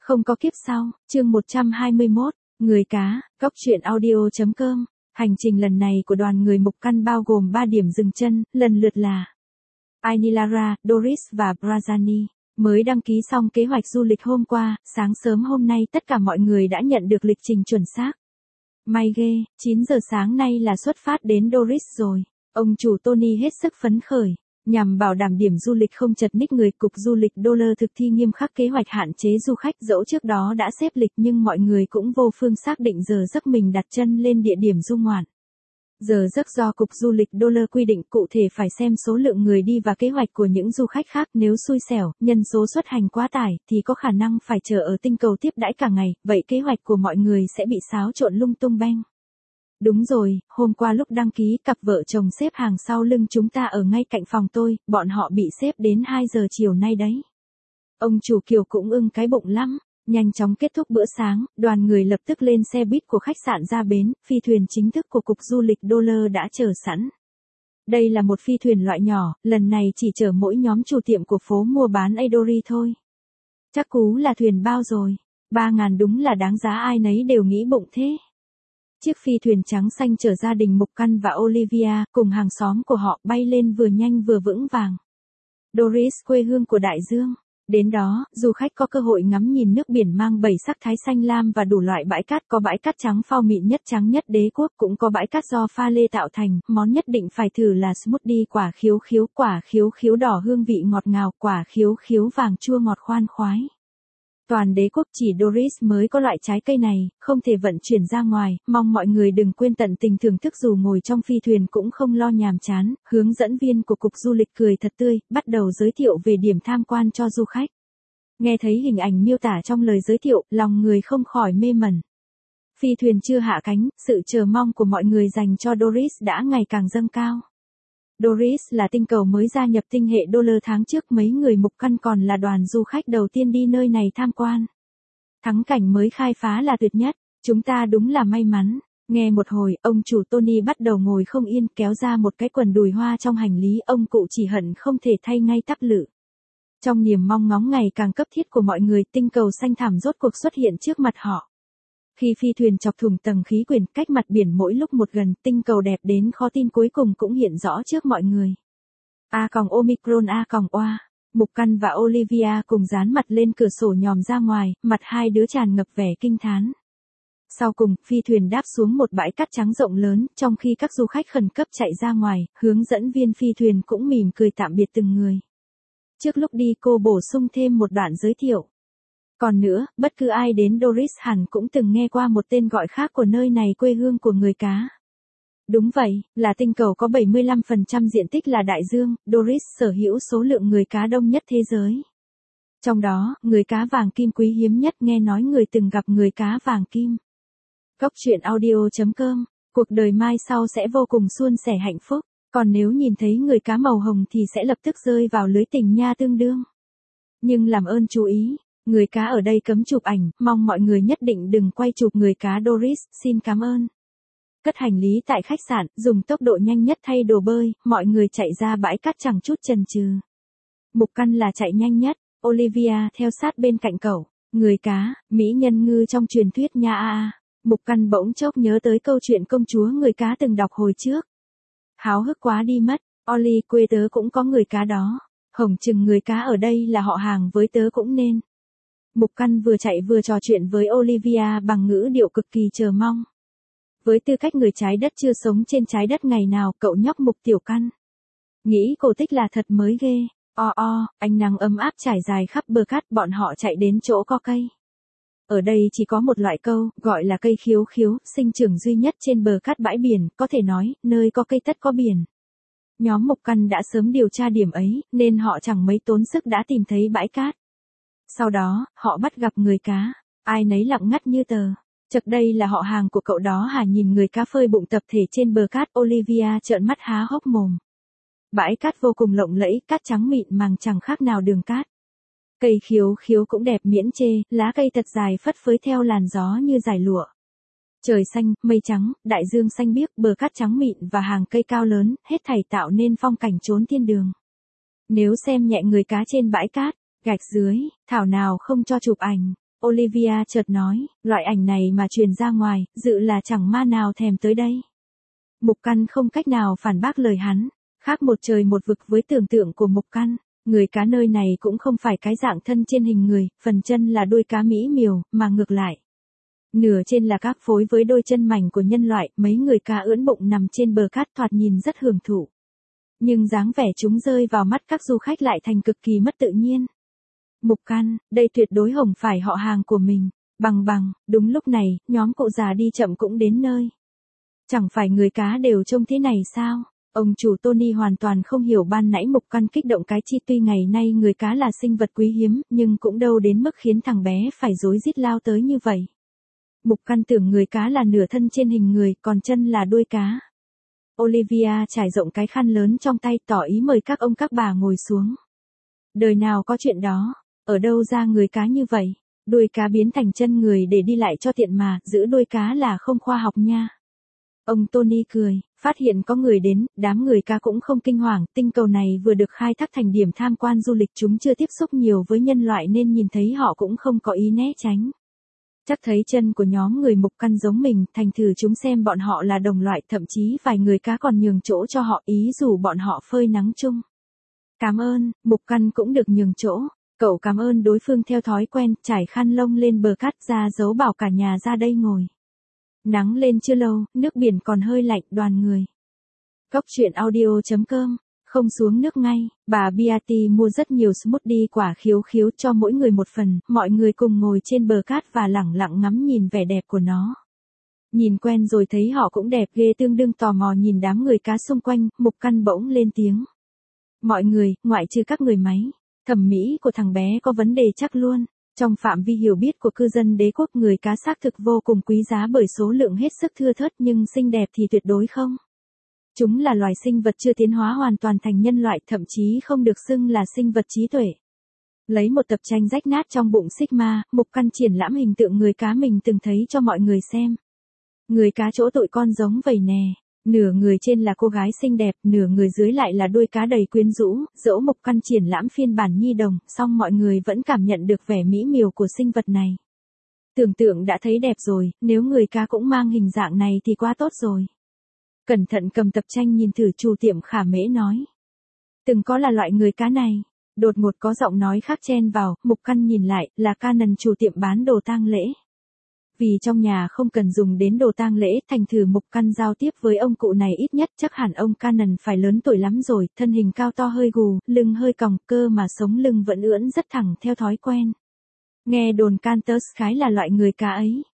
Không có kiếp sau, chương 121, người cá, góc truyện audio.com. Hành trình lần này của đoàn người Mục Căn bao gồm 3 điểm dừng chân, lần lượt là Ainilara, Doris và Brazani. Mới đăng ký xong kế hoạch du lịch hôm qua, sáng sớm hôm nay tất cả mọi người đã nhận được lịch trình chuẩn xác. May ghê, 9 giờ sáng nay là xuất phát đến Doris rồi. Ông chủ Tony hết sức phấn khởi. Nhằm bảo đảm điểm du lịch không chật ních người, Cục Du lịch Dollar thực thi nghiêm khắc kế hoạch hạn chế du khách. Dẫu trước đó đã xếp lịch nhưng mọi người cũng vô phương xác định giờ giấc mình đặt chân lên địa điểm du ngoạn. Giờ giấc do Cục Du lịch Dollar quy định cụ thể phải xem số lượng người đi và kế hoạch của những du khách khác. Nếu xui xẻo, nhân số xuất hành quá tải thì có khả năng phải chờ ở tinh cầu tiếp đãi cả ngày, vậy kế hoạch của mọi người sẽ bị xáo trộn lung tung beng. Đúng rồi, hôm qua lúc đăng ký cặp vợ chồng xếp hàng sau lưng chúng ta ở ngay cạnh phòng tôi, bọn họ bị xếp đến 2 giờ chiều nay đấy. Ông chủ Kiều cũng ưng cái bụng lắm. Nhanh chóng kết thúc bữa sáng, đoàn người lập tức lên xe buýt của khách sạn ra bến, phi thuyền chính thức của Cục Du lịch Dollar đã chờ sẵn. Đây là một phi thuyền loại nhỏ, lần này chỉ chở mỗi nhóm chủ tiệm của phố mua bán Adori thôi. Chắc cú là thuyền bao rồi, 3.000 đúng là đáng giá, ai nấy đều nghĩ bụng thế. Chiếc phi thuyền trắng xanh chở gia đình Mục Căn và Olivia cùng hàng xóm của họ bay lên vừa nhanh vừa vững vàng. Doris, quê hương của đại dương. Đến đó, du khách có cơ hội ngắm nhìn nước biển mang 7 sắc thái xanh lam và đủ loại bãi cát, có bãi cát trắng phao mịn nhất trắng nhất đế quốc, cũng có bãi cát do pha lê tạo thành. Món nhất định phải thử là smoothie quả khiếu khiếu đỏ hương vị ngọt ngào, quả khiếu khiếu vàng chua ngọt khoan khoái. Toàn đế quốc chỉ Doris mới có loại trái cây này, không thể vận chuyển ra ngoài, mong mọi người đừng quên tận tình thưởng thức, dù ngồi trong phi thuyền cũng không lo nhàm chán. Hướng dẫn viên của Cục Du lịch cười thật tươi, bắt đầu giới thiệu về điểm tham quan cho du khách. Nghe thấy hình ảnh miêu tả trong lời giới thiệu, lòng người không khỏi mê mẩn. Phi thuyền chưa hạ cánh, sự chờ mong của mọi người dành cho Doris đã ngày càng dâng cao. Doris là tinh cầu mới gia nhập tinh hệ Dollar, tháng trước mấy người Mục Căn còn là đoàn du khách đầu tiên đi nơi này tham quan. Thắng cảnh mới khai phá là tuyệt nhất, chúng ta đúng là may mắn. Nghe một hồi, ông chủ Tony bắt đầu ngồi không yên, kéo ra một cái quần đùi hoa trong hành lý, ông cụ chỉ hận không thể thay ngay tắp lự. Trong niềm mong ngóng ngày càng cấp thiết của mọi người, tinh cầu xanh thẳm rốt cuộc xuất hiện trước mặt họ. Khi phi thuyền chọc thủng tầng khí quyển cách mặt biển mỗi lúc một gần, tinh cầu đẹp đến khó tin cuối cùng cũng hiện rõ trước mọi người. Omicron Oa. Mục Căn và Olivia cùng dán mặt lên cửa sổ nhòm ra ngoài, mặt hai đứa tràn ngập vẻ kinh thán. Sau cùng, phi thuyền đáp xuống một bãi cát trắng rộng lớn, trong khi các du khách khẩn cấp chạy ra ngoài, hướng dẫn viên phi thuyền cũng mỉm cười tạm biệt từng người. Trước lúc đi, cô bổ sung thêm một đoạn giới thiệu. Còn nữa, bất cứ ai đến Doris hẳn cũng từng nghe qua một tên gọi khác của nơi này, quê hương của người cá. Đúng vậy, là tinh cầu có 75% diện tích là đại dương, Doris sở hữu số lượng người cá đông nhất thế giới. Trong đó, người cá vàng kim quý hiếm nhất, nghe nói người từng gặp người cá vàng kim. Góc truyện audio.com, cuộc đời mai sau sẽ vô cùng suôn sẻ hạnh phúc, còn nếu nhìn thấy người cá màu hồng thì sẽ lập tức rơi vào lưới tình nha tương đương. Nhưng làm ơn chú ý. Người cá ở đây cấm chụp ảnh, mong mọi người nhất định đừng quay chụp người cá Doris, xin cảm ơn. Cất hành lý tại khách sạn, dùng tốc độ nhanh nhất thay đồ bơi, mọi người chạy ra bãi cát chẳng chút chần chừ. Mục Căn là chạy nhanh nhất, Olivia theo sát bên cạnh cậu. Người cá, mỹ nhân ngư trong truyền thuyết nha. Mục Căn bỗng chốc nhớ tới câu chuyện công chúa người cá từng đọc hồi trước. Háo hức quá đi mất, Oli, quê tớ cũng có người cá đó. Hổng chừng người cá ở đây là họ hàng với tớ cũng nên. Mục Căn vừa chạy vừa trò chuyện với Olivia bằng ngữ điệu cực kỳ chờ mong. Với tư cách người trái đất chưa sống trên trái đất ngày nào, cậu nhóc Mục Tiểu Căn nghĩ cổ tích là thật mới ghê. Ánh nắng ấm áp trải dài khắp bờ cát, bọn họ chạy đến chỗ có cây. Ở đây chỉ có một loại câu, gọi là cây khiếu khiếu, sinh trưởng duy nhất trên bờ cát bãi biển, có thể nói, nơi có cây tất có biển. Nhóm Mục Căn đã sớm điều tra điểm ấy, nên họ chẳng mấy tốn sức đã tìm thấy bãi cát. Sau đó, họ bắt gặp người cá, ai nấy lặng ngắt như tờ. Chật, đây là họ hàng của cậu đó hả? Nhìn người cá phơi bụng tập thể trên bờ cát, Olivia trợn mắt há hốc mồm. Bãi cát vô cùng lộng lẫy, cát trắng mịn màng chẳng khác nào đường cát. Cây khiếu khiếu cũng đẹp miễn chê, lá cây thật dài phất phới theo làn gió như dải lụa. Trời xanh, mây trắng, đại dương xanh biếc, bờ cát trắng mịn và hàng cây cao lớn, hết thảy tạo nên phong cảnh chốn thiên đường. Nếu xem nhẹ người cá trên bãi cát, gạch dưới, thảo nào không cho chụp ảnh. Olivia chợt nói, loại ảnh này mà truyền ra ngoài, dự là chẳng ma nào thèm tới đây. Mục Căn không cách nào phản bác lời hắn, khác một trời một vực với tưởng tượng của Mục Căn. Người cá nơi này cũng không phải cái dạng thân trên hình người, phần chân là đuôi cá mỹ miều, mà ngược lại. Nửa trên là các phối với đôi chân mảnh của nhân loại, mấy người cá ưỡn bụng nằm trên bờ cát thoạt nhìn rất hưởng thụ. Nhưng dáng vẻ chúng rơi vào mắt các du khách lại thành cực kỳ mất tự nhiên. Mục Căn, đây tuyệt đối không phải họ hàng của mình. Bằng, đúng lúc này, nhóm cụ già đi chậm cũng đến nơi. Chẳng phải người cá đều trông thế này sao? Ông chủ Tony hoàn toàn không hiểu ban nãy Mục Căn kích động cái chi, tuy ngày nay người cá là sinh vật quý hiếm, nhưng cũng đâu đến mức khiến thằng bé phải rối rít lao tới như vậy. Mục Căn tưởng người cá là nửa thân trên hình người, còn chân là đuôi cá. Olivia trải rộng cái khăn lớn trong tay tỏ ý mời các ông các bà ngồi xuống. Đời nào có chuyện đó, ở đâu ra người cá như vậy, đuôi cá biến thành chân người để đi lại cho tiện mà, giữ đuôi cá là không khoa học nha. Ông Tony cười, phát hiện có người đến, đám người cá cũng không kinh hoàng, tinh cầu này vừa được khai thác thành điểm tham quan du lịch, chúng chưa tiếp xúc nhiều với nhân loại nên nhìn thấy họ cũng không có ý né tránh. Chắc thấy chân của nhóm người Mục Căn giống mình, thành thử chúng xem bọn họ là đồng loại, thậm chí vài người cá còn nhường chỗ cho họ, ý dù bọn họ phơi nắng chung. Cảm ơn, Mục Căn cũng được nhường chỗ. Cậu cảm ơn đối phương theo thói quen, trải khăn lông lên bờ cát ra dấu bảo cả nhà ra đây ngồi. Nắng lên chưa lâu, nước biển còn hơi lạnh, đoàn người. Góc truyện audio.com, không xuống nước ngay, bà Beatty mua rất nhiều smoothie quả khiếu khiếu cho mỗi người một phần, mọi người cùng ngồi trên bờ cát và lẳng lặng ngắm nhìn vẻ đẹp của nó. Nhìn quen rồi thấy họ cũng đẹp ghê, tương đương tò mò nhìn đám người cá xung quanh, Mục Căn bỗng lên tiếng. Mọi người, ngoại trừ các người máy, thẩm mỹ của thằng bé có vấn đề chắc luôn. Trong phạm vi hiểu biết của cư dân đế quốc, người cá xác thực vô cùng quý giá bởi số lượng hết sức thưa thớt, nhưng xinh đẹp thì tuyệt đối không. Chúng là loài sinh vật chưa tiến hóa hoàn toàn thành nhân loại, thậm chí không được xưng là sinh vật trí tuệ. Lấy một tập tranh rách nát trong bụng Sigma, Mục Căn triển lãm hình tượng người cá mình từng thấy cho mọi người xem. Người cá chỗ tụi con giống vậy nè. Nửa người trên là cô gái xinh đẹp, nửa người dưới lại là đuôi cá đầy quyến rũ, dẫu Mục Căn triển lãm phiên bản nhi đồng, song mọi người vẫn cảm nhận được vẻ mỹ miều của sinh vật này. Tưởng tượng đã thấy đẹp rồi, nếu người cá cũng mang hình dạng này thì quá tốt rồi. Cẩn thận cầm tập tranh nhìn thử, chủ tiệm Khả Mễ nói. Từng có là loại người cá này. Đột ngột có giọng nói khác chen vào, Mục Căn nhìn lại, là Cannon, chủ tiệm bán đồ tang lễ. Vì trong nhà không cần dùng đến đồ tang lễ, thành thử Mục Căn giao tiếp với ông cụ này, ít nhất chắc hẳn ông Cannon phải lớn tuổi lắm rồi, thân hình cao to hơi gù, lưng hơi còng, cơ mà sống lưng vẫn ưỡn rất thẳng theo thói quen. Nghe đồn Cantus khái là loại người cá ấy.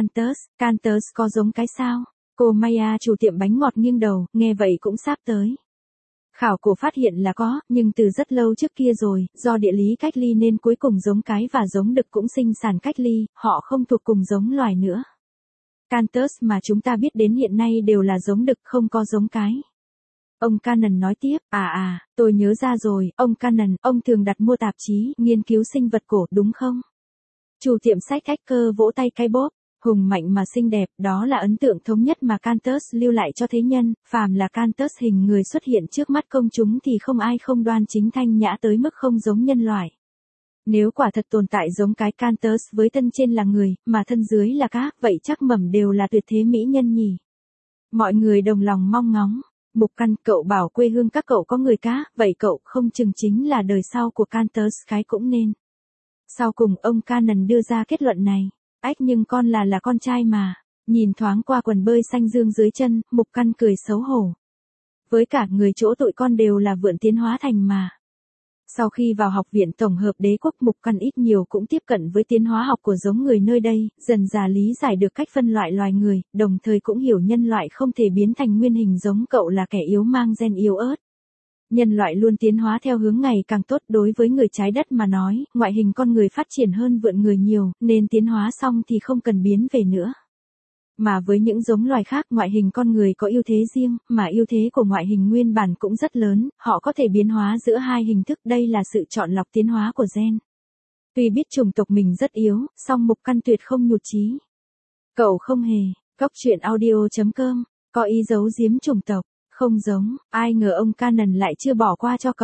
Cantus có giống cái sao? Cô Maya, chủ tiệm bánh ngọt nghiêng đầu, nghe vậy cũng sắp tới. Khảo cổ phát hiện là có, nhưng từ rất lâu trước kia rồi, do địa lý cách ly nên cuối cùng giống cái và giống đực cũng sinh sản cách ly, họ không thuộc cùng giống loài nữa. Cantus mà chúng ta biết đến hiện nay đều là giống đực, không có giống cái. Ông Cannon nói tiếp, tôi nhớ ra rồi, ông Cannon, ông thường đặt mua tạp chí, nghiên cứu sinh vật cổ, đúng không? Chủ tiệm sách Hacker vỗ tay cái bóp. Hùng mạnh mà xinh đẹp, đó là ấn tượng thống nhất mà Cantus lưu lại cho thế nhân, phàm là Cantus hình người xuất hiện trước mắt công chúng thì không ai không đoan chính thanh nhã tới mức không giống nhân loại. Nếu quả thật tồn tại giống cái Cantus với thân trên là người, mà thân dưới là cá, vậy chắc mẩm đều là tuyệt thế mỹ nhân nhỉ. Mọi người đồng lòng mong ngóng. Mục Căn, cậu bảo quê hương các cậu có người cá, vậy cậu không chừng chính là đời sau của Cantus khái cũng nên. Sau cùng ông Cannon đưa ra kết luận này. Nhưng con là con trai mà. Nhìn thoáng qua quần bơi xanh dương dưới chân, Mục Căn cười xấu hổ. Với cả người chỗ tụi con đều là vượn tiến hóa thành mà. Sau khi vào học viện tổng hợp đế quốc, Mục Căn ít nhiều cũng tiếp cận với tiến hóa học của giống người nơi đây, dần dà lý giải được cách phân loại loài người, đồng thời cũng hiểu nhân loại không thể biến thành nguyên hình giống cậu là kẻ yếu mang gen yếu ớt. Nhân loại luôn tiến hóa theo hướng ngày càng tốt, đối với người trái đất mà nói, ngoại hình con người phát triển hơn vượn người nhiều, nên tiến hóa xong thì không cần biến về nữa. Mà với những giống loài khác, ngoại hình con người có ưu thế riêng, mà ưu thế của ngoại hình nguyên bản cũng rất lớn, họ có thể biến hóa giữa hai hình thức, đây là sự chọn lọc tiến hóa của gen. Tuy biết chủng tộc mình rất yếu, song Mục Căn tuyệt không nhụt chí. Cậu không hề, góc truyện audio.com, có ý giấu giếm chủng tộc. Không giống, ai ngờ ông Cannon lại chưa bỏ qua cho cậu.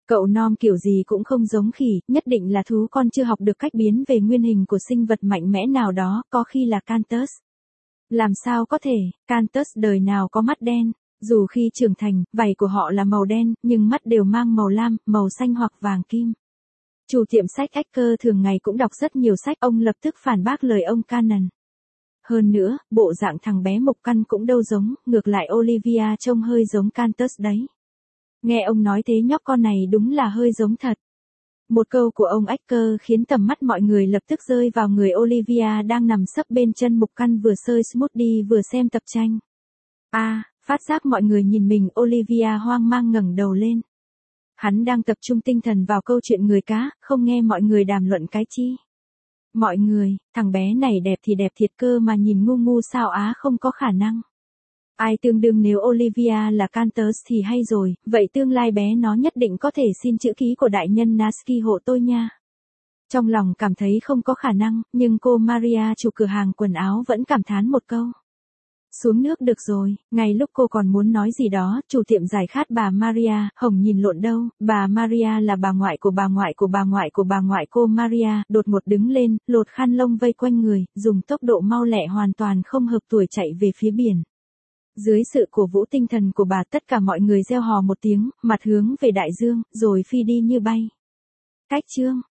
Cậu Nom kiểu gì cũng không giống khỉ, nhất định là thú con chưa học được cách biến về nguyên hình của sinh vật mạnh mẽ nào đó, có khi là Cantus. Làm sao có thể, Cantus đời nào có mắt đen, dù khi trưởng thành, vảy của họ là màu đen, nhưng mắt đều mang màu lam, màu xanh hoặc vàng kim. Chủ tiệm sách Ecker thường ngày cũng đọc rất nhiều sách, ông lập tức phản bác lời ông Cannon. Hơn nữa, bộ dạng thằng bé mục căn cũng đâu giống, ngược lại Olivia trông hơi giống Cantus đấy. Nghe ông nói thế nhóc con này đúng là hơi giống thật. Một câu của ông Ecker khiến tầm mắt mọi người lập tức rơi vào người Olivia đang nằm sấp bên chân mục căn vừa sơi smoothie vừa xem tập tranh. Phát giác mọi người nhìn mình, Olivia hoang mang ngẩng đầu lên. Hắn đang tập trung tinh thần vào câu chuyện người cá, không nghe mọi người đàm luận cái chi. Mọi người, thằng bé này đẹp thì đẹp thiệt cơ mà nhìn ngu ngu sao á, không có khả năng. Ai tương đương nếu Olivia là Cantus thì hay rồi, vậy tương lai bé nó nhất định có thể xin chữ ký của đại nhân Natsuki hộ tôi nha. Trong lòng cảm thấy không có khả năng, nhưng cô Maria chủ cửa hàng quần áo vẫn cảm thán một câu. Xuống nước được rồi, ngay lúc cô còn muốn nói gì đó, chủ tiệm giải khát bà Maria, Hồng nhìn lộn đâu, bà Maria là bà ngoại của bà ngoại của bà ngoại của bà ngoại cô Maria, đột ngột đứng lên, lột khăn lông vây quanh người, dùng tốc độ mau lẹ hoàn toàn không hợp tuổi chạy về phía biển. Dưới sự cổ vũ tinh thần của bà, tất cả mọi người reo hò một tiếng, mặt hướng về đại dương, rồi phi đi như bay. Cách chương